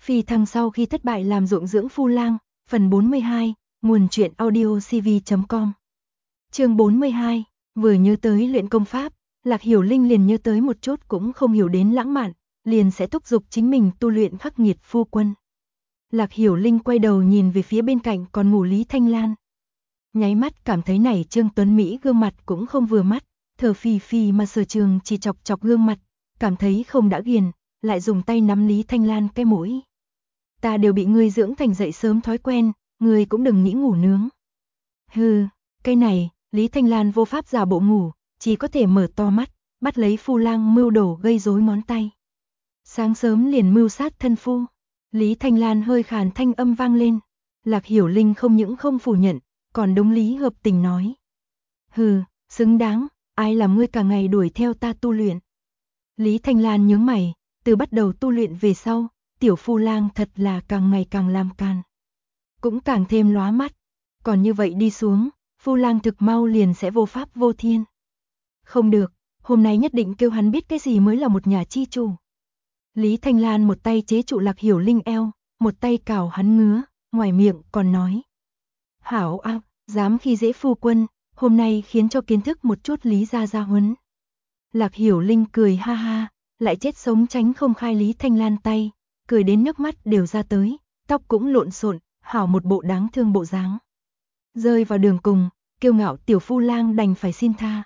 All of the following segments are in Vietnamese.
Phi thăng sau khi thất bại làm ruộng dưỡng phu lang, phần 42, nguồn truyện audio cv.com. Chương 42, vừa nhớ tới luyện công pháp, Lạc Hiểu Linh liền nhớ tới một chút cũng không hiểu đến lãng mạn, liền sẽ thúc giục chính mình tu luyện khắc nghiệt phu quân. Lạc Hiểu Linh quay đầu nhìn về phía bên cạnh còn ngủ Lý Thanh Lan. Nháy mắt cảm thấy này Trương Tuấn Mỹ gương mặt cũng không vừa mắt, thở phì phì mà Sở Trường chỉ chọc chọc gương mặt, cảm thấy không đã ghiền, lại dùng tay nắm Lý Thanh Lan cái mũi. Ta đều bị ngươi dưỡng thành dậy sớm thói quen, ngươi cũng đừng nghĩ ngủ nướng. Hừ, cái này, Lý Thanh Lan vô pháp giả bộ ngủ, chỉ có thể mở to mắt, bắt lấy phu lang mưu đồ gây rối ngón tay. Sáng sớm liền mưu sát thân phu. Lý Thanh Lan hơi khàn thanh âm vang lên. Lạc Hiểu Linh không những không phủ nhận, còn đúng lý hợp tình nói. Hừ, xứng đáng, ai làm ngươi cả ngày đuổi theo ta tu luyện. Lý Thanh Lan nhướng mày, từ bắt đầu tu luyện về sau, tiểu phu lang thật là càng ngày càng làm càn. Cũng càng thêm lóa mắt, còn như vậy đi xuống, phu lang thực mau liền sẽ vô pháp vô thiên. Không được, hôm nay nhất định kêu hắn biết cái gì mới là một nhà chi chủ. Lý Thanh Lan một tay chế trụ Lạc Hiểu Linh eo, một tay cào hắn ngứa, ngoài miệng còn nói. Hảo ác, dám khi dễ phu quân, hôm nay khiến cho kiến thức một chút Lý gia huấn. Lạc Hiểu Linh cười ha ha, lại chết sống tránh không khai Lý Thanh Lan tay, cười đến nước mắt đều ra tới, tóc cũng lộn xộn, hảo một bộ đáng thương bộ dáng. Rơi vào đường cùng, kiêu ngạo tiểu phu lang đành phải xin tha.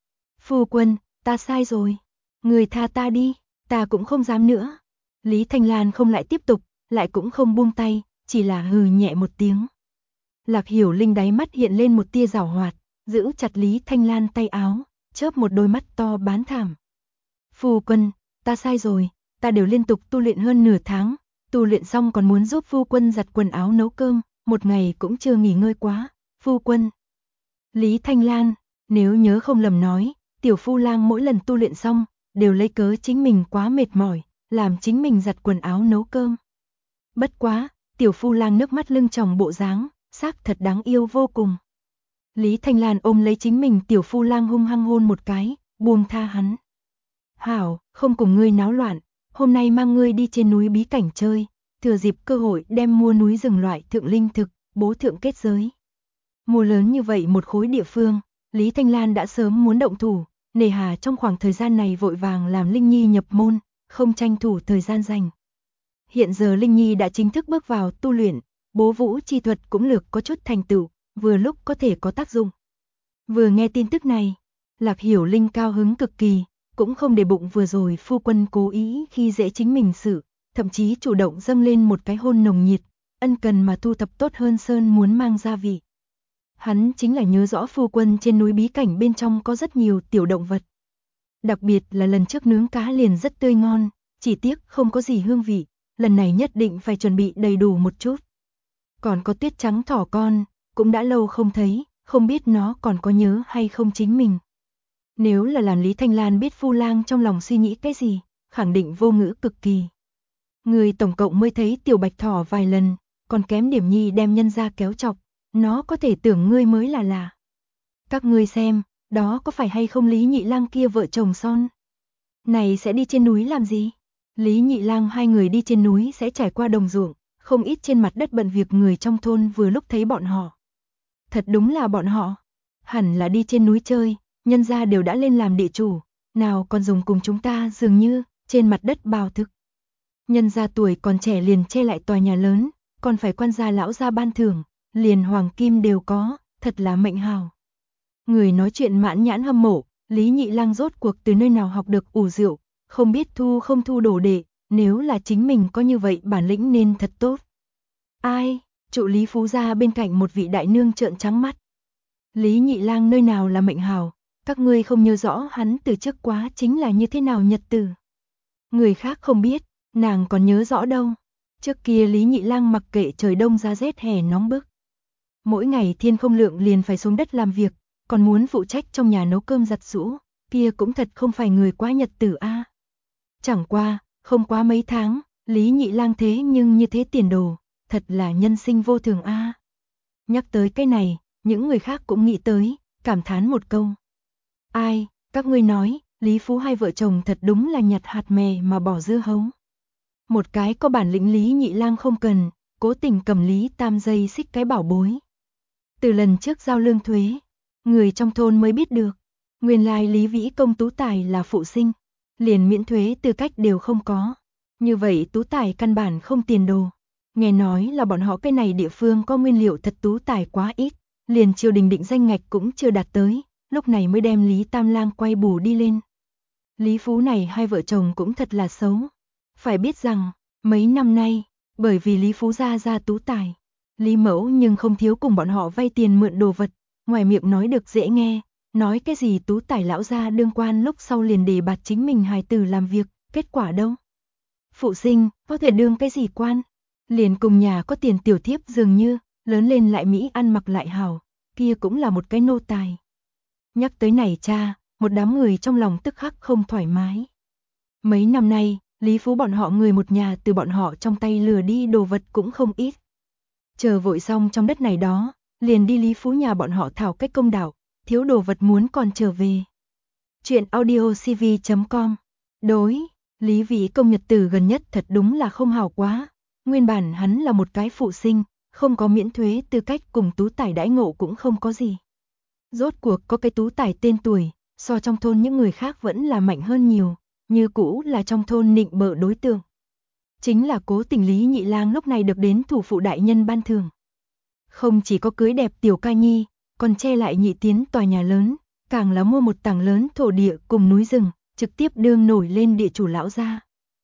Phu quân, ta sai rồi, người tha ta đi, ta cũng không dám nữa. Lý Thanh Lan không lại tiếp tục, lại cũng không buông tay, chỉ là hừ nhẹ một tiếng. Lạc Hiểu Linh đáy mắt hiện lên một tia giảo hoạt, giữ chặt Lý Thanh Lan tay áo, chớp một đôi mắt to bán thảm. Phu quân, ta sai rồi, ta đều liên tục tu luyện hơn nửa tháng, tu luyện xong còn muốn giúp phu quân giặt quần áo nấu cơm, một ngày cũng chưa nghỉ ngơi quá, phu quân. Lý Thanh Lan, nếu nhớ không lầm nói, tiểu phu lang mỗi lần tu luyện xong, đều lấy cớ chính mình quá mệt mỏi, làm chính mình giặt quần áo nấu cơm. Bất quá, tiểu phu lang nước mắt lưng tròng bộ dáng, xác thật đáng yêu vô cùng. Lý Thanh Lan ôm lấy chính mình tiểu phu lang hung hăng hôn một cái, buông tha hắn. Hảo, không cùng ngươi náo loạn, hôm nay mang ngươi đi trên núi bí cảnh chơi, thừa dịp cơ hội đem mua núi rừng loại thượng linh thực, bố thượng kết giới. Mua lớn như vậy một khối địa phương, Lý Thanh Lan đã sớm muốn động thủ, nề hà trong khoảng thời gian này vội vàng làm Linh Nhi nhập môn, không tranh thủ thời gian dành. Hiện giờ Linh Nhi đã chính thức bước vào tu luyện, bố vũ chi thuật cũng lược có chút thành tựu, vừa lúc có thể có tác dụng. Vừa nghe tin tức này, Lạc Hiểu Linh cao hứng cực kỳ, cũng không để bụng vừa rồi phu quân cố ý khi dễ chính mình sự, thậm chí chủ động dâng lên một cái hôn nồng nhiệt, ân cần mà thu thập tốt hơn sơn muốn mang gia vị. Hắn chính là nhớ rõ phu quân trên núi bí cảnh bên trong có rất nhiều tiểu động vật. Đặc biệt là lần trước nướng cá liền rất tươi ngon, chỉ tiếc không có gì hương vị, lần này nhất định phải chuẩn bị đầy đủ một chút. Còn có tuyết trắng thỏ con, cũng đã lâu không thấy, không biết nó còn có nhớ hay không chính mình. Nếu là làm Lý Thanh Lan biết phu lang trong lòng suy nghĩ cái gì, khẳng định vô ngữ cực kỳ. Người tổng cộng mới thấy tiểu bạch thỏ vài lần, còn kém điểm nhi đem nhân ra kéo chọc, nó có thể tưởng ngươi mới là. Các ngươi xem, đó có phải hay không Lý Nhị Lang kia vợ chồng son? Này sẽ đi trên núi làm gì? Lý Nhị Lang hai người đi trên núi sẽ trải qua đồng ruộng, không ít trên mặt đất bận việc người trong thôn vừa lúc thấy bọn họ. Thật đúng là bọn họ, hẳn là đi trên núi chơi, nhân gia đều đã lên làm địa chủ, nào còn dùng cùng chúng ta dường như trên mặt đất bào thực. Nhân gia tuổi còn trẻ liền che lại tòa nhà lớn, còn phải quan gia lão gia ban thưởng, liền hoàng kim đều có, thật là mệnh hào. Người nói chuyện mãn nhãn hâm mộ, Lý Nhị Lang rốt cuộc từ nơi nào học được ủ rượu, không biết thu không thu đồ đệ, nếu là chính mình có như vậy bản lĩnh nên thật tốt. Ai, trụ Lý Phú gia bên cạnh một vị đại nương trợn trắng mắt. Lý Nhị Lang nơi nào là mệnh hào, các ngươi không nhớ rõ hắn từ trước quá chính là như thế nào nhật tử. Người khác không biết, nàng còn nhớ rõ đâu. Trước kia Lý Nhị Lang mặc kệ trời đông giá rét hè nóng bức. Mỗi ngày thiên không lượng liền phải xuống đất làm việc, còn muốn phụ trách trong nhà nấu cơm giặt giũ, kia cũng thật không phải người quá nhật tử a. Chẳng qua, không quá mấy tháng, Lý Nhị Lang thế nhưng như thế tiền đồ, thật là nhân sinh vô thường a. Nhắc tới cái này, những người khác cũng nghĩ tới, cảm thán một câu. Ai, các ngươi nói, Lý Phú hai vợ chồng thật đúng là nhặt hạt mè mà bỏ dưa hấu. Một cái có bản lĩnh Lý Nhị Lang không cần, cố tình cầm Lý Tam dây xích cái bảo bối. Từ lần trước giao lương thuế, người trong thôn mới biết được, nguyên lai Lý Vĩ Công Tú Tài là phụ sinh, liền miễn thuế tư cách đều không có. Như vậy Tú Tài căn bản không tiền đồ. Nghe nói là bọn họ cái này địa phương có nguyên liệu thật Tú Tài quá ít, liền triều đình định danh ngạch cũng chưa đạt tới, lúc này mới đem Lý Tam Lang quay bù đi lên. Lý Phú này hai vợ chồng cũng thật là xấu. Phải biết rằng, mấy năm nay, bởi vì Lý Phú ra Tú Tài, Lý Mẫu nhưng không thiếu cùng bọn họ vay tiền mượn đồ vật, ngoài miệng nói được dễ nghe, nói cái gì Tú Tài lão gia đương quan lúc sau liền đề bạt chính mình hài tử làm việc, kết quả đâu? Phụ sinh, có thể đương cái gì quan? Liền cùng nhà có tiền tiểu thiếp dường như, lớn lên lại Mỹ ăn mặc lại hảo, kia cũng là một cái nô tài. Nhắc tới này cha, một đám người trong lòng tức khắc không thoải mái. Mấy năm nay, Lý Phú bọn họ người một nhà từ bọn họ trong tay lừa đi đồ vật cũng không ít. Chờ vội xong trong đất này đó, liền đi Lý Phú nhà bọn họ thảo cách công đạo, thiếu đồ vật muốn còn trở về. Chuyện audiocv.com. Đối, Lý Vĩ Công nhật tử gần nhất thật đúng là không hảo quá. Nguyên bản hắn là một cái phụ sinh, không có miễn thuế tư cách cùng Tú Tài đãi ngộ cũng không có gì. Rốt cuộc có cái Tú Tài tên tuổi, so trong thôn những người khác vẫn là mạnh hơn nhiều, như cũ là trong thôn nịnh bợ đối tượng. Chính là Cố Tình Lý Nhị Lang lúc này được đến thủ phụ đại nhân ban thưởng. Không chỉ có cưới đẹp tiểu ca nhi, còn che lại nhị tiến tòa nhà lớn, càng là mua một tảng lớn thổ địa cùng núi rừng, trực tiếp đương nổi lên địa chủ lão gia.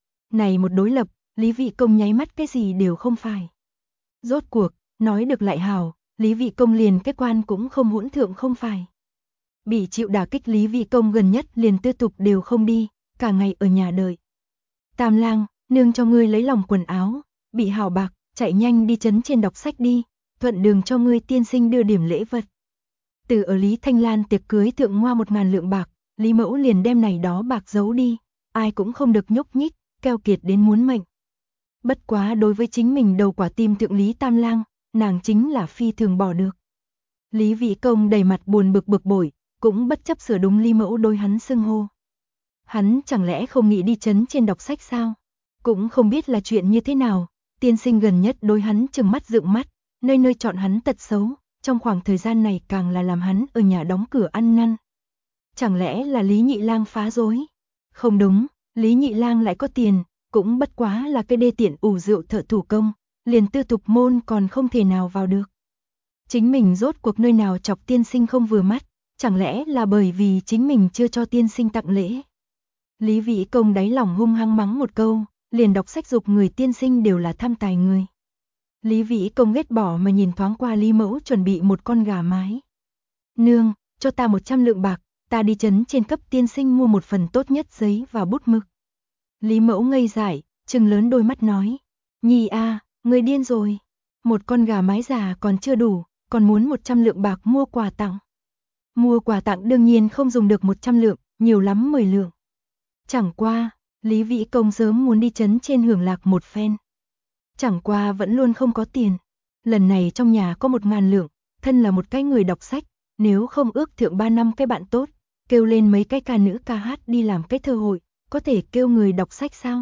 Này một đối lập, Lý Vị Công nháy mắt cái gì đều không phải. Rốt cuộc, nói được lại hào, Lý Vị Công liền cái quan cũng không hỗn thượng không phải. Bị chịu đả kích Lý Vị Công gần nhất liền tư tục đều không đi, cả ngày ở nhà đợi. Tam Lang, nương cho ngươi lấy lòng quần áo, bị hào bạc, chạy nhanh đi trấn trên đọc sách đi, thuận đường cho ngươi tiên sinh đưa điểm lễ vật. Từ ở Lý Thanh Lan tiệc cưới thượng ngoa 1.000 lượng bạc, Lý Mẫu liền đem này đó bạc giấu đi, ai cũng không được nhúc nhích, keo kiệt đến muốn mệnh. Bất quá đối với chính mình đầu quả tim thượng Lý Tam Lang, nàng chính là phi thường bỏ được. Lý Vĩ Công đầy mặt buồn bực bực bội, cũng bất chấp sửa đúng Lý Mẫu đối hắn xưng hô. Hắn chẳng lẽ không nghĩ đi trấn trên đọc sách sao? Cũng không biết là chuyện như thế nào, tiên sinh gần nhất đối hắn trừng mắt dựng mắt, nơi nơi chọn hắn tật xấu, trong khoảng thời gian này càng là làm hắn ở nhà đóng cửa ăn năn. Chẳng lẽ là Lý Nhị Lang phá rối? Không đúng, Lý Nhị Lang lại có tiền, cũng bất quá là cái đê tiện ủ rượu thợ thủ công, liền tư tục môn còn không thể nào vào được. Chính mình rốt cuộc nơi nào chọc tiên sinh không vừa mắt, chẳng lẽ là bởi vì chính mình chưa cho tiên sinh tặng lễ? Lý Vĩ Công đáy lòng hung hăng mắng một câu, liền đọc sách dục người tiên sinh đều là tham tài người. Lý Vĩ Công ghét bỏ mà nhìn thoáng qua Lý Mẫu chuẩn bị một con gà mái. Nương, cho ta 100 lượng bạc, ta đi trấn trên cấp tiên sinh mua một phần tốt nhất giấy và bút mực. Lý Mẫu ngây dại, trừng lớn đôi mắt nói, Nhi a, người điên rồi, một con gà mái già còn chưa đủ, còn muốn 100 lượng bạc mua quà tặng. Mua quà tặng đương nhiên không dùng được 100 lượng, nhiều lắm 10 lượng. Chẳng qua, Lý Vĩ Công sớm muốn đi trấn trên hưởng lạc một phen. Chẳng qua vẫn luôn không có tiền. Lần này trong nhà có 1.000 lượng, thân là một cái người đọc sách, nếu không ước thượng 3 năm cái bạn tốt, kêu lên mấy cái ca nữ ca hát đi làm cái thơ hội, có thể kêu người đọc sách sao?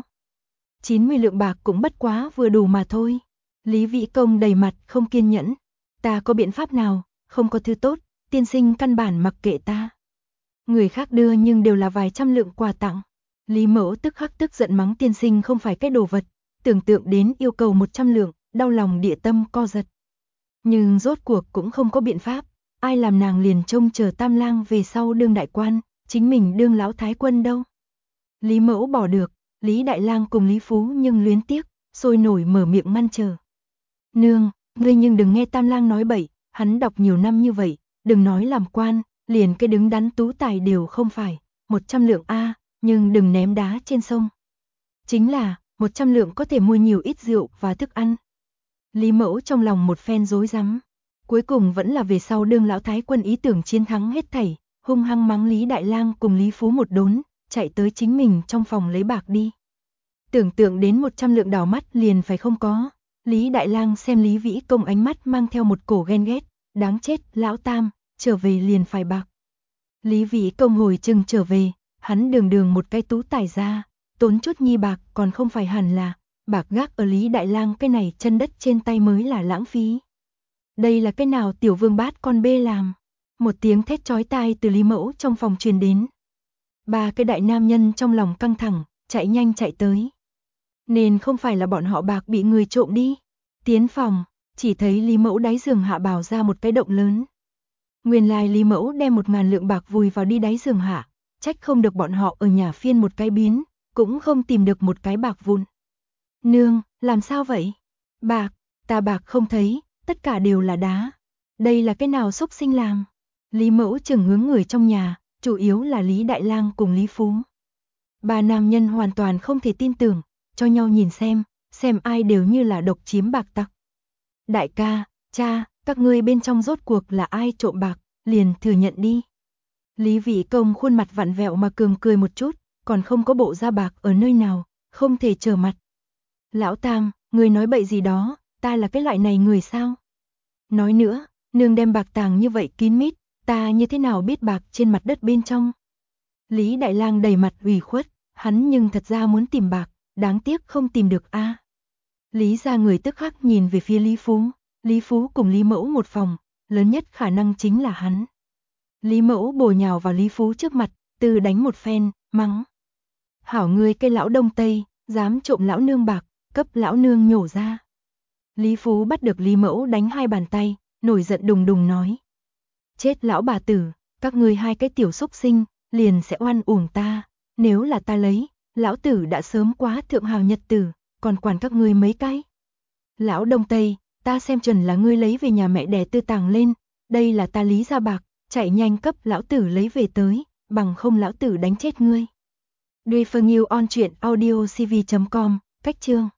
90 lượng bạc cũng bất quá vừa đủ mà thôi. Lý Vĩ Công đầy mặt không kiên nhẫn. Ta có biện pháp nào, không có thứ tốt, tiên sinh căn bản mặc kệ ta. Người khác đưa nhưng đều là vài trăm lượng quà tặng. Lý Mẫu tức khắc tức giận mắng tiên sinh không phải cái đồ vật, tưởng tượng đến yêu cầu 100 lượng, đau lòng địa tâm co giật. Nhưng rốt cuộc cũng không có biện pháp, ai làm nàng liền trông chờ Tam Lang về sau đương đại quan, chính mình đương lão thái quân đâu. Lý Mẫu bỏ được, Lý Đại Lang cùng Lý Phú nhưng luyến tiếc, sôi nổi mở miệng ngăn trở. Nương, ngươi nhưng đừng nghe Tam Lang nói bậy, hắn đọc nhiều năm như vậy, đừng nói làm quan, liền cái đứng đắn tú tài đều không phải, 100 lượng a, nhưng đừng ném đá trên sông. Chính là, 100 lượng có thể mua nhiều ít rượu và thức ăn. Lý Mẫu trong lòng một phen rối rắm, cuối cùng vẫn là về sau đương lão thái quân ý tưởng chiến thắng hết thảy, hung hăng mắng Lý Đại Lang cùng Lý Phú một đốn, chạy tới chính mình trong phòng lấy bạc đi. Tưởng tượng đến 100 lượng đảo mắt liền phải không có, Lý Đại Lang xem Lý Vĩ Công ánh mắt mang theo một cổ ghen ghét, đáng chết, lão Tam, trở về liền phải bạc. Lý Vĩ Công hồi chừng trở về, hắn đường đường một cái tú tài ra, tốn chút nhi bạc còn không phải hẳn là, bạc gác ở Lý Đại Lang cái này chân đất trên tay mới là lãng phí. Đây là cái nào tiểu vương bát con bê làm? Một tiếng thét chói tai từ Lý Mẫu trong phòng truyền đến. Ba cái đại nam nhân trong lòng căng thẳng, chạy nhanh chạy tới. Nên không phải là bọn họ bạc bị người trộm đi. Tiến phòng, chỉ thấy Lý Mẫu đáy giường hạ bào ra một cái động lớn. Nguyên lai Lý Mẫu đem 1.000 lượng bạc vùi vào đi đáy giường hạ, trách không được bọn họ ở nhà phiên một cái biến, cũng không tìm được một cái bạc vụn. Nương, làm sao vậy? Bạc, ta bạc không thấy, tất cả đều là đá. Đây là cái nào xúc sinh làm? Lý Mẫu chừng hướng người trong nhà, chủ yếu là Lý Đại Lang cùng Lý Phú. Ba nam nhân hoàn toàn không thể tin tưởng, cho nhau nhìn xem ai đều như là độc chiếm bạc tặc. Đại ca, cha, các ngươi bên trong rốt cuộc là ai trộm bạc, liền thừa nhận đi. Lý Vị Công khuôn mặt vặn vẹo mà cường cười một chút, còn không có bộ da bạc ở nơi nào, không thể trở mặt. Lão Tam, ngươi nói bậy gì đó, ta là cái loại này người sao? Nói nữa, nương đem bạc tàng như vậy kín mít, ta như thế nào biết bạc trên mặt đất bên trong? Lý Đại Lang đầy mặt ủy khuất, hắn nhưng thật ra muốn tìm bạc, đáng tiếc không tìm được a. Lý gia người tức khắc nhìn về phía Lý Phú cùng Lý Mẫu một phòng, lớn nhất khả năng chính là hắn. Lý Mẫu bổ nhào vào Lý Phú trước mặt, từ đánh một phen, mắng. Hảo ngươi cây lão đông tây, dám trộm lão nương bạc, cấp lão nương nhổ ra. Lý Phú bắt được Lý Mẫu đánh 2 bàn tay, nổi giận đùng đùng nói. Chết lão bà tử, các ngươi 2 cái tiểu xúc sinh, liền sẽ oan uổng ta, nếu là ta lấy, lão tử đã sớm quá thượng hào nhật tử, còn quản các ngươi mấy cái. Lão đông tây, ta xem chuẩn là ngươi lấy về nhà mẹ đẻ tư tàng lên, đây là ta Lý gia bạc, chạy nhanh cấp lão tử lấy về tới, bằng không lão tử đánh chết ngươi. Duy Phương Yêu on truyện audio cv.com, cách chương